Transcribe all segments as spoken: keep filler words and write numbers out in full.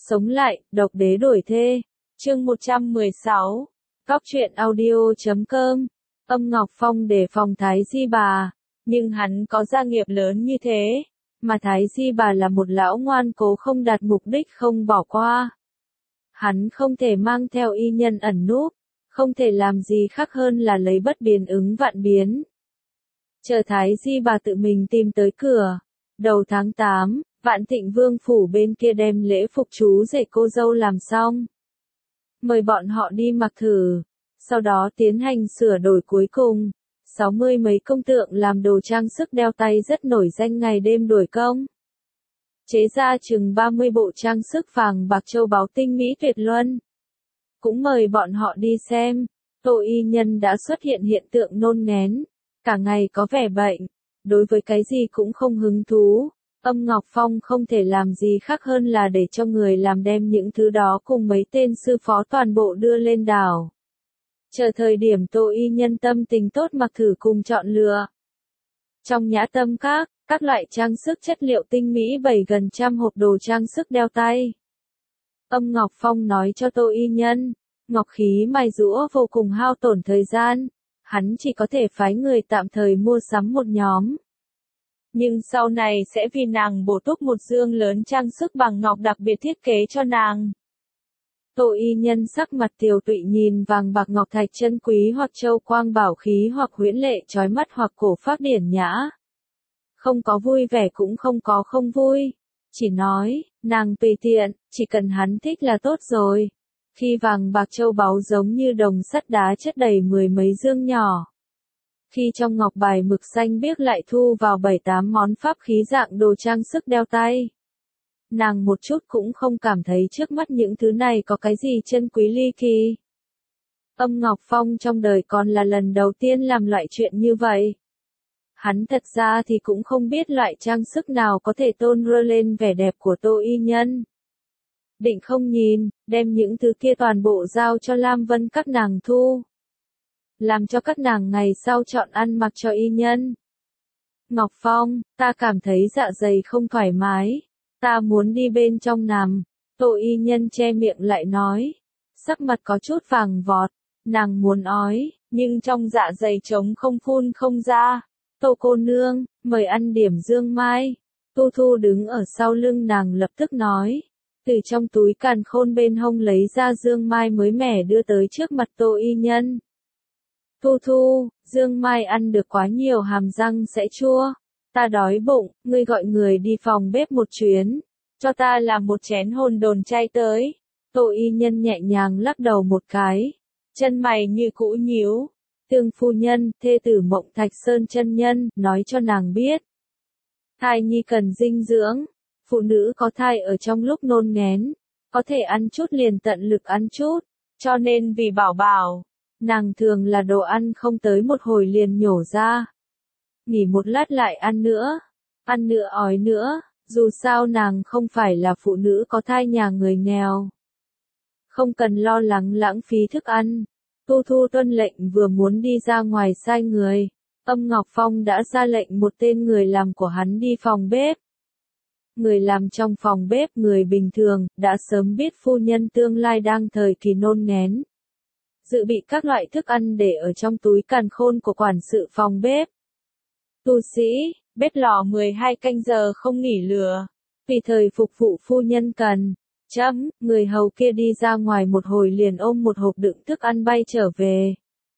Sống lại, độc đế đổi thê. Chương một trăm mười sáu. Góc truyện audio chấm com. Âm Ngọc Phong đề phòng Thái Di Bà, nhưng hắn có gia nghiệp lớn như thế, mà Thái Di Bà là một lão ngoan cố không đạt mục đích không bỏ qua. Hắn không thể mang theo y nhân ẩn núp, không thể làm gì khác hơn là lấy bất biến ứng vạn biến. Chờ Thái Di Bà tự mình tìm tới cửa. Đầu tháng tám, Vạn Thịnh Vương phủ bên kia đem lễ phục chú rể cô dâu làm xong. Mời bọn họ đi mặc thử, sau đó tiến hành sửa đổi cuối cùng. Sáu mươi mấy công tượng làm đồ trang sức đeo tay rất nổi danh ngày đêm đuổi công. Chế ra chừng ba mươi bộ trang sức vàng bạc châu báu tinh mỹ tuyệt luân. Cũng mời bọn họ đi xem. Tô y nhân đã xuất hiện hiện tượng nôn nghén, cả ngày có vẻ bệnh, đối với cái gì cũng không hứng thú. Âm Ngọc Phong không thể làm gì khác hơn là để cho người làm đem những thứ đó cùng mấy tên sư phó toàn bộ đưa lên đảo. Chờ thời điểm Tô y nhân tâm tình tốt mặc thử cùng chọn lựa. Trong nhã tâm các, các loại trang sức chất liệu tinh mỹ bày gần trăm hộp đồ trang sức đeo tay. Âm Ngọc Phong nói cho Tô y nhân, ngọc khí mài rũa vô cùng hao tổn thời gian, hắn chỉ có thể phái người tạm thời mua sắm một nhóm. Nhưng sau này sẽ vì nàng bổ túc một dương lớn trang sức bằng ngọc đặc biệt thiết kế cho nàng. Tô y nhân sắc mặt tiều tụy nhìn vàng bạc ngọc thạch chân quý hoặc châu quang bảo khí hoặc huyễn lệ chói mắt hoặc cổ phác điển nhã. Không có vui vẻ cũng không có không vui. Chỉ nói, nàng tùy tiện, chỉ cần hắn thích là tốt rồi. Khi vàng bạc châu báu giống như đồng sắt đá chất đầy mười mấy dương nhỏ. Khi trong ngọc bài mực xanh biếc lại thu vào bảy tám món pháp khí dạng đồ trang sức đeo tay. Nàng một chút cũng không cảm thấy trước mắt những thứ này có cái gì chân quý ly kỳ. Âm Ngọc Phong trong đời còn là lần đầu tiên làm loại chuyện như vậy. Hắn thật ra thì cũng không biết loại trang sức nào có thể tôn rơ lên vẻ đẹp của Tô y nhân. Định không nhìn, đem những thứ kia toàn bộ giao cho Lam Vân các nàng thu. Làm cho các nàng ngày sau chọn ăn mặc cho y nhân. Ngọc Phong, ta cảm thấy dạ dày không thoải mái. Ta muốn đi bên trong nằm. Tô y nhân che miệng lại nói. Sắc mặt có chút vàng vọt. Nàng muốn ói, nhưng trong dạ dày trống không phun không ra. Tô cô nương, mời ăn điểm dương mai. Tu Thu đứng ở sau lưng nàng lập tức nói. Từ trong túi càn khôn bên hông lấy ra dương mai mới mẻ đưa tới trước mặt Tô y nhân. Thu Thu, dương mai ăn được quá nhiều hàm răng sẽ chua. Ta đói bụng, ngươi gọi người đi phòng bếp một chuyến. Cho ta làm một chén hồn đồn chay tới. Tô y nhân nhẹ nhàng lắc đầu một cái. Chân mày như cũ nhíu. Tương phu nhân, thê tử Mộng Thạch Sơn chân nhân, nói cho nàng biết. Thai nhi cần dinh dưỡng. Phụ nữ có thai ở trong lúc nôn nghén. Có thể ăn chút liền tận lực ăn chút. Cho nên vì bảo bảo. Nàng thường là đồ ăn không tới một hồi liền nhổ ra. Nghỉ một lát lại ăn nữa. Ăn nữa ói nữa. Dù sao nàng không phải là phụ nữ có thai nhà người nghèo. Không cần lo lắng lãng phí thức ăn. Tu Thu tuân lệnh vừa muốn đi ra ngoài sai người. Âm Ngọc Phong đã ra lệnh một tên người làm của hắn đi phòng bếp. Người làm trong phòng bếp người bình thường, đã sớm biết phu nhân tương lai đang thời kỳ nôn nghén. Dự bị các loại thức ăn để ở trong túi càn khôn của quản sự phòng bếp. Tu sĩ, bếp lò mười hai canh giờ không nghỉ lửa. Vì thời phục vụ phu nhân cần. Chấm, người hầu kia đi ra ngoài một hồi liền ôm một hộp đựng thức ăn bay trở về.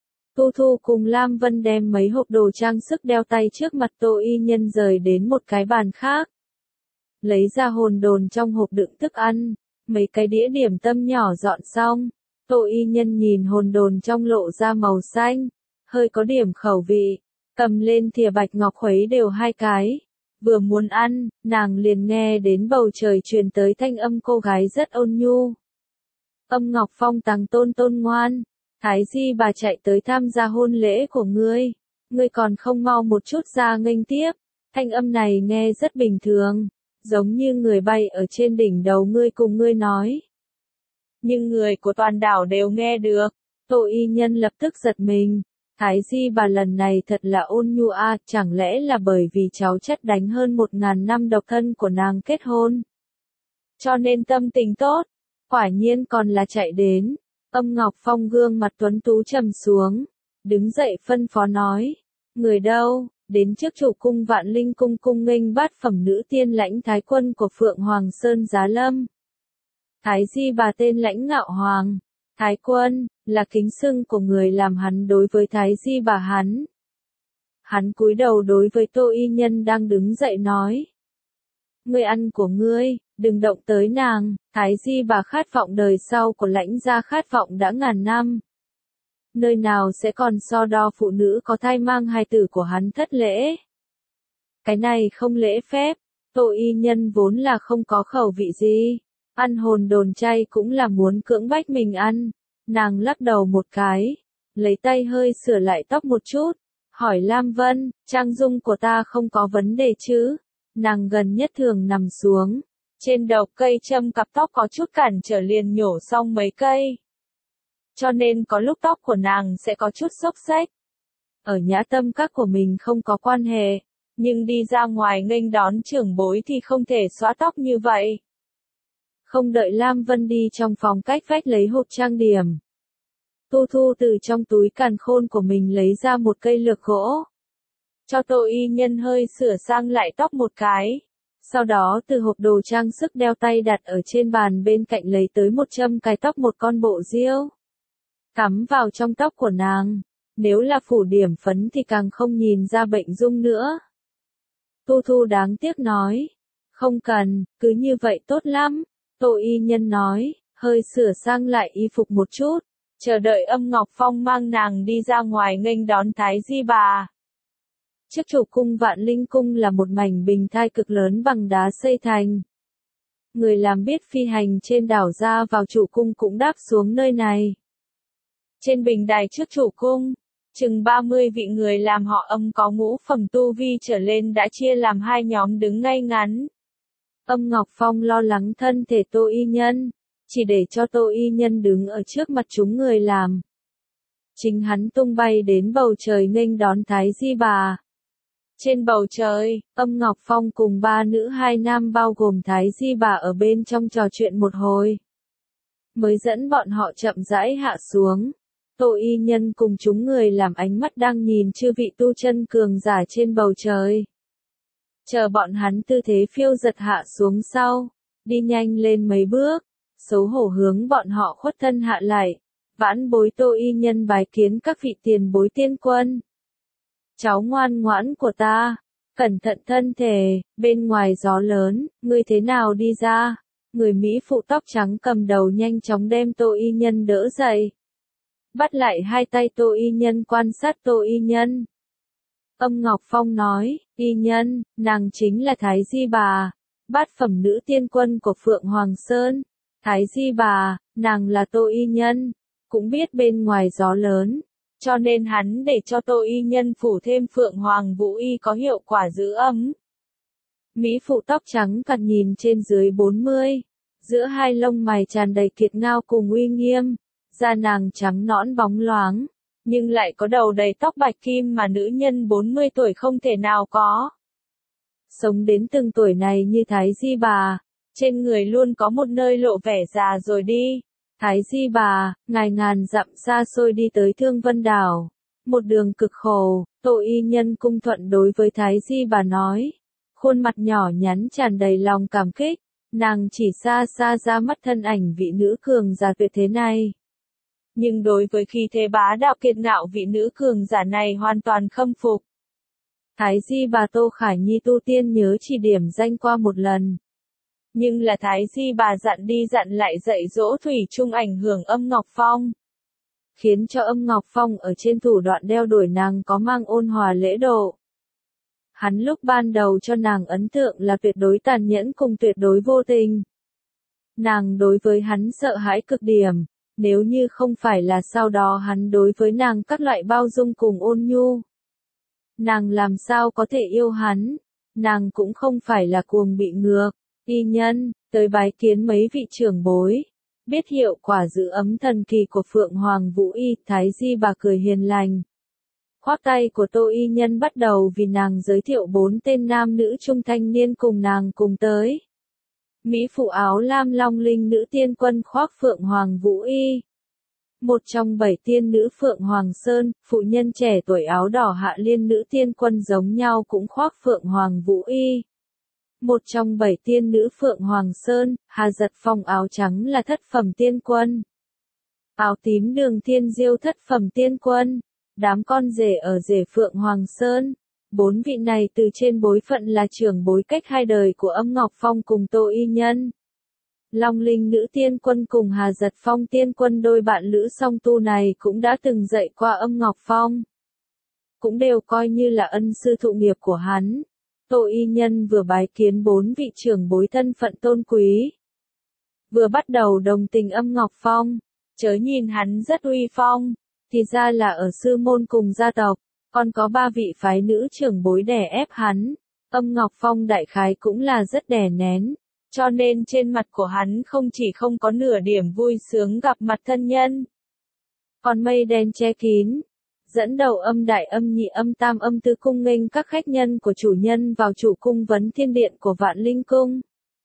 Tu Thu cùng Lam Vân đem mấy hộp đồ trang sức đeo tay trước mặt Tô y nhân rời đến một cái bàn khác. Lấy ra hồn đồn trong hộp đựng thức ăn, mấy cái đĩa điểm tâm nhỏ dọn xong. Tô y nhân nhìn hồn đồn trong lộ ra màu xanh, hơi có điểm khẩu vị, cầm lên thìa bạch ngọc khuấy đều hai cái. Vừa muốn ăn, nàng liền nghe đến bầu trời truyền tới thanh âm cô gái rất ôn nhu. Âm Ngọc Phong tàng tôn tôn ngoan, Thái Di bà chạy tới tham gia hôn lễ của ngươi, ngươi còn không mau một chút ra nghênh tiếp. Thanh âm này nghe rất bình thường, giống như người bay ở trên đỉnh đầu ngươi cùng ngươi nói. Nhưng người của toàn đảo đều nghe được. Tô y nhân lập tức giật mình. Thái Di bà lần này thật là ôn nhu a, chẳng lẽ là bởi vì cháu chất đánh hơn một ngàn năm độc thân của nàng kết hôn. cho nên tâm tình tốt. Quả nhiên còn là chạy đến. Âm Ngọc Phong gương mặt tuấn tú trầm xuống, đứng dậy phân phó nói, người đâu, đến trước chủ cung Vạn Linh cung cung nghênh bát phẩm nữ tiên lãnh thái quân của Phượng Hoàng Sơn Giá Lâm. Thái Di Bà tên lãnh Ngạo Hoàng, thái quân, là kính xưng của người làm hắn đối với Thái Di Bà hắn. Hắn cúi đầu đối với Tô Y Nhân đang đứng dậy nói, ngươi ăn của ngươi, đừng động tới nàng. Thái Di Bà khát vọng đời sau của lãnh gia khát vọng đã ngàn năm. Nơi nào sẽ còn so đo phụ nữ có thai mang hài tử của hắn thất lễ. Cái này không lễ phép. Tô Y Nhân vốn là không có khẩu vị gì. Ăn hồn đồn chay cũng là muốn cưỡng bách mình ăn. Nàng lắc đầu một cái, lấy tay hơi sửa lại tóc một chút, hỏi Lam Vân, trang dung của ta không có vấn đề chứ? Nàng gần nhất thường nằm xuống. Trên đầu cây châm cặp tóc có chút cản trở liền nhổ xong mấy cây. Cho nên có lúc tóc của nàng sẽ có chút xốc xếch. Ở nhã tâm các của mình không có quan hệ, nhưng đi ra ngoài nghênh đón trưởng bối thì không thể xóa tóc như vậy. Không đợi Lam Vân đi trong phòng cách vách lấy hộp trang điểm. Tu Thu từ trong túi càn khôn của mình lấy ra một cây lược gỗ. Cho Tô Y Nhân hơi sửa sang lại tóc một cái. Sau đó từ hộp đồ trang sức đeo tay đặt ở trên bàn bên cạnh lấy tới một châm cài tóc một con bộ diêu. Cắm vào trong tóc của nàng. Nếu là phủ điểm phấn thì càng không nhìn ra bệnh dung nữa. Tu Thu đáng tiếc nói. Không cần, cứ như vậy tốt lắm. Tô Y Nhân nói, hơi sửa sang lại y phục một chút. Chờ đợi Âm Ngọc Phong mang nàng đi ra ngoài nghênh đón Thái Di Bà. Trước chủ cung Vạn Linh cung là một mảnh bình thai cực lớn bằng đá xây thành. Người làm biết phi hành trên đảo ra vào chủ cung cũng đáp xuống nơi này. Trên bình đài trước chủ cung, chừng ba mươi vị người làm họ Âm có ngũ phẩm tu vi trở lên đã chia làm hai nhóm đứng ngay ngắn. Âm Ngọc Phong lo lắng thân thể Tô Y Nhân, chỉ để cho Tô Y Nhân đứng ở trước mặt chúng người làm. Chính hắn tung bay đến bầu trời nghênh đón Thái Di Bà. Trên bầu trời, Âm Ngọc Phong cùng ba nữ hai nam bao gồm Thái Di Bà ở bên trong trò chuyện một hồi. Mới dẫn bọn họ chậm rãi hạ xuống. Tô Y Nhân cùng chúng người làm ánh mắt đang nhìn chư vị tu chân cường giả trên bầu trời. Chờ bọn hắn tư thế phiêu giật hạ xuống sau, đi nhanh lên mấy bước, xấu hổ hướng bọn họ khuất thân hạ lại. Vãn bối Tô Y Nhân bái kiến các vị tiền bối tiên quân. Cháu ngoan ngoãn của ta, cẩn thận thân thể, bên ngoài gió lớn, ngươi thế nào đi ra? Người Mỹ phụ tóc trắng cầm đầu nhanh chóng đem Tô Y Nhân đỡ dậy. Bắt lại hai tay Tô Y Nhân quan sát Tô Y Nhân. Âm Ngọc Phong nói, Y Nhân, nàng chính là Thái Di Bà, bát phẩm nữ tiên quân của Phượng Hoàng Sơn. Thái Di Bà, nàng là Tô Y Nhân, cũng biết bên ngoài gió lớn. Cho nên hắn để cho Tô Y Nhân phủ thêm Phượng Hoàng Vũ Y có hiệu quả giữ ấm. Mỹ phụ tóc trắng cặt nhìn trên dưới bốn mươi, giữa hai lông mày tràn đầy kiệt ngao cùng uy nghiêm, da nàng trắng nõn bóng loáng, nhưng lại có đầu đầy tóc bạch kim mà nữ nhân bốn mươi tuổi không thể nào có. Sống đến từng tuổi này như Thái Di Bà, trên người luôn có một nơi lộ vẻ già rồi đi. Thái Di Bà, ngài ngàn dặm xa xôi đi tới Thương Vân Đảo. Một đường cực khổ, Tô Y Nhân cung thuận đối với Thái Di Bà nói. Khuôn mặt nhỏ nhắn tràn đầy lòng cảm kích, nàng chỉ xa xa ra mắt thân ảnh vị nữ cường giả tuyệt thế này. Nhưng đối với khí thế bá đạo kiệt ngạo vị nữ cường giả này hoàn toàn khâm phục. Thái Di Bà Tô Khải Nhi tu tiên nhớ chỉ điểm danh qua một lần. Nhưng là Thái Di Bà dặn đi dặn lại dạy dỗ thủy chung ảnh hưởng Âm Ngọc Phong. Khiến cho Âm Ngọc Phong ở trên thủ đoạn đeo đuổi nàng có mang ôn hòa lễ độ. Hắn lúc ban đầu cho nàng ấn tượng là tuyệt đối tàn nhẫn cùng tuyệt đối vô tình. Nàng đối với hắn sợ hãi cực điểm, nếu như không phải là sau đó hắn đối với nàng các loại bao dung cùng ôn nhu. Nàng làm sao có thể yêu hắn, nàng cũng không phải là cuồng bị ngược. Y Nhân, tới bái kiến mấy vị trưởng bối, biết hiệu quả giữ ấm thần kỳ của Phượng Hoàng Vũ Y. Thái Di Bà cười hiền lành. Khoác tay của Tô Y Nhân bắt đầu vì nàng giới thiệu bốn tên nam nữ trung thanh niên cùng nàng cùng tới. Mỹ phụ áo lam long linh nữ tiên quân khoác phượng hoàng vũ y. Một trong bảy tiên nữ Phượng Hoàng Sơn, phụ nhân trẻ tuổi áo đỏ Hạ Liên nữ tiên quân giống nhau cũng khoác Phượng Hoàng Vũ Y. Một trong bảy tiên nữ Phượng Hoàng Sơn, Hà Giật Phong áo trắng là thất phẩm tiên quân. Áo tím Đường Thiên Diêu thất phẩm tiên quân. Đám con rể ở rể Phượng Hoàng Sơn. Bốn vị này từ trên bối phận là trưởng bối cách hai đời của Âm Ngọc Phong cùng Tô Y Nhân. Long Linh nữ tiên quân cùng Hà Giật Phong tiên quân đôi bạn lữ song tu này cũng đã từng dạy qua Âm Ngọc Phong. Cũng đều coi như là ân sư thụ nghiệp của hắn. Tô Y Nhân vừa bái kiến bốn vị trưởng bối thân phận tôn quý. Vừa bắt đầu đồng tình Âm Ngọc Phong. Chớ nhìn hắn rất uy phong. Thì ra là ở sư môn cùng gia tộc. Còn có ba vị phái nữ trưởng bối đè ép hắn. Âm Ngọc Phong đại khái cũng là rất đè nén. Cho nên trên mặt của hắn không chỉ không có nửa điểm vui sướng gặp mặt thân nhân. Còn mây đen che kín. Dẫn đầu âm đại âm nhị âm tam âm tứ cung nghênh các khách nhân của chủ nhân vào chủ cung vấn thiên điện của Vạn Linh Cung.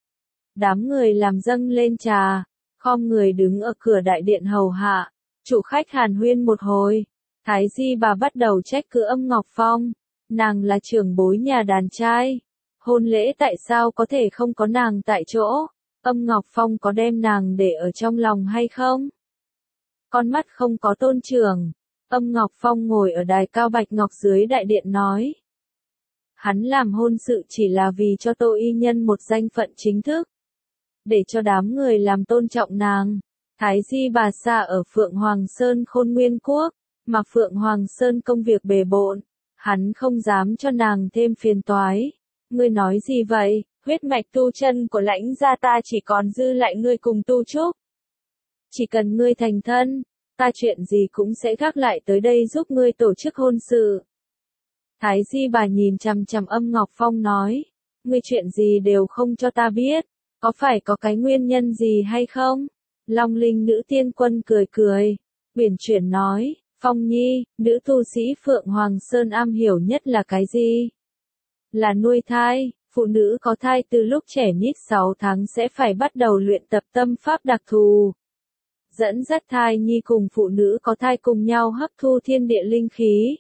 Đám người làm dâng lên trà. Khom người đứng ở cửa đại điện hầu hạ. Chủ khách hàn huyên một hồi. Thái Di bà bắt đầu trách cứ Âm Ngọc Phong. Nàng là trưởng bối nhà đàn trai. Hôn lễ tại sao có thể không có nàng tại chỗ? Âm Ngọc Phong có đem nàng để ở trong lòng hay không? Con mắt không có tôn trưởng. Âm Ngọc Phong ngồi ở đài cao bạch ngọc dưới đại điện nói. Hắn làm hôn sự chỉ là vì cho Tô Y Nhân một danh phận chính thức. Để cho đám người làm tôn trọng nàng. Thái Di bà xa ở Phượng Hoàng Sơn Khôn Nguyên Quốc. Mà Phượng Hoàng Sơn công việc bề bộn. Hắn không dám cho nàng thêm phiền toái. Ngươi nói gì vậy? Huyết mạch tu chân của Lãnh gia ta chỉ còn dư lại ngươi cùng tu trúc. Chỉ cần ngươi thành thân, ta chuyện gì cũng sẽ gác lại tới đây giúp ngươi tổ chức hôn sự. Thái Di bà nhìn chằm chằm Âm Ngọc Phong nói, ngươi chuyện gì đều không cho ta biết, có phải có cái nguyên nhân gì hay không? Long Linh nữ tiên quân cười cười, uyển chuyển nói, Phong Nhi, nữ tu sĩ Phượng Hoàng Sơn am hiểu nhất là cái gì? Là nuôi thai, phụ nữ có thai từ lúc trẻ nhít sáu tháng sẽ phải bắt đầu luyện tập tâm pháp đặc thù. Dẫn dắt thai nhi cùng phụ nữ có thai cùng nhau hấp thu thiên địa linh khí.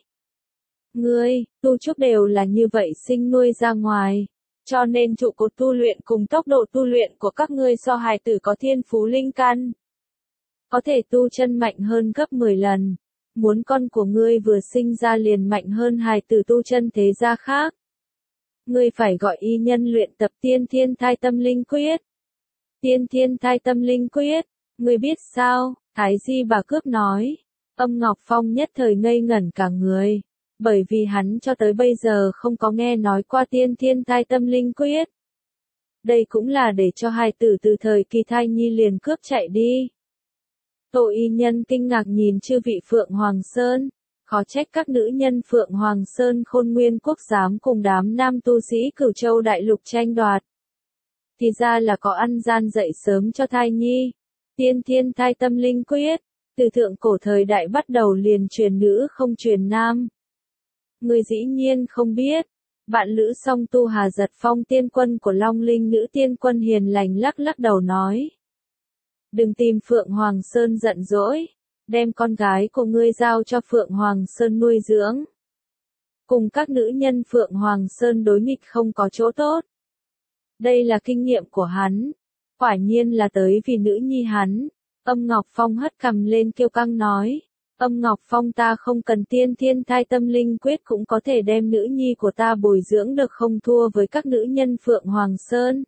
Ngươi, tu trúc đều là như vậy sinh nuôi ra ngoài. Cho nên trụ cột tu luyện cùng tốc độ tu luyện của các ngươi so hài tử có thiên phú linh căn. Có thể tu chân mạnh hơn gấp mười lần. Muốn con của ngươi vừa sinh ra liền mạnh hơn hài tử tu chân thế gia khác. Ngươi phải gọi y nhân luyện tập tiên thiên thai tâm linh quyết. Tiên thiên thai tâm linh quyết, ngươi biết sao? Thái Di bà cướp nói. Âm Ngọc Phong nhất thời ngây ngẩn cả người. Bởi vì hắn cho tới bây giờ không có nghe nói qua tiên thiên thai tâm linh quyết. Đây cũng là để cho hai tử từ thời kỳ thai nhi liền cướp chạy đi. Tô Y Nhân kinh ngạc nhìn chư vị Phượng Hoàng Sơn. Khó trách các nữ nhân Phượng Hoàng Sơn Khôn Nguyên Quốc dám cùng đám nam tu sĩ Cửu Châu Đại Lục tranh đoạt. Thì ra là có ăn gian dậy sớm cho thai nhi. Tiên thiên thai tâm linh quyết. Từ thượng cổ thời đại bắt đầu liền truyền nữ không truyền nam. Người dĩ nhiên không biết. Bạn lữ song tu Hà Giật Phong tiên quân của Long Linh nữ tiên quân hiền lành lắc lắc đầu nói. Đừng tìm Phượng Hoàng Sơn giận dỗi. Đem con gái của ngươi giao cho Phượng Hoàng Sơn nuôi dưỡng. Cùng các nữ nhân Phượng Hoàng Sơn đối nghịch không có chỗ tốt. Đây là kinh nghiệm của hắn. Quả nhiên là tới vì nữ nhi hắn. Âm Ngọc Phong hất cằm lên kiêu căng nói. Âm Ngọc Phong ta không cần tiên thiên thai tâm linh quyết cũng có thể đem nữ nhi của ta bồi dưỡng được không thua với các nữ nhân Phượng Hoàng Sơn.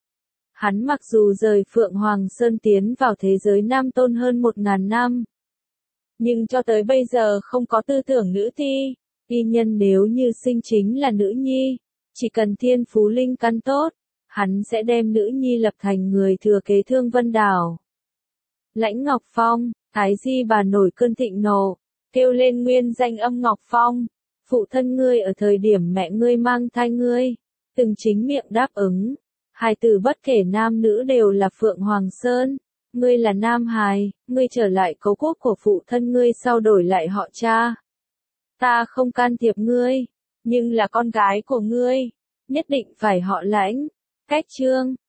Hắn mặc dù rời Phượng Hoàng Sơn tiến vào thế giới nam tôn hơn một ngàn năm. Nhưng cho tới bây giờ không có tư tưởng nữ thi. Y nhân nếu như sinh chính là nữ nhi. Chỉ cần thiên phú linh căn tốt. Hắn sẽ đem nữ nhi lập thành người thừa kế Thương Vân Đảo. Lãnh Ngọc Phong, Thái Di bà nổi cơn thịnh nộ. Kêu lên nguyên danh Âm Ngọc Phong. Phụ thân ngươi ở thời điểm mẹ ngươi mang thai ngươi. Từng chính miệng đáp ứng. Hài tử bất kể nam nữ đều là Phượng Hoàng Sơn. Ngươi là nam hài, ngươi trở lại cấu quốc của phụ thân ngươi sau đổi lại họ cha. Ta không can thiệp ngươi, nhưng là con gái của ngươi, nhất định phải họ Lãnh. Cách chương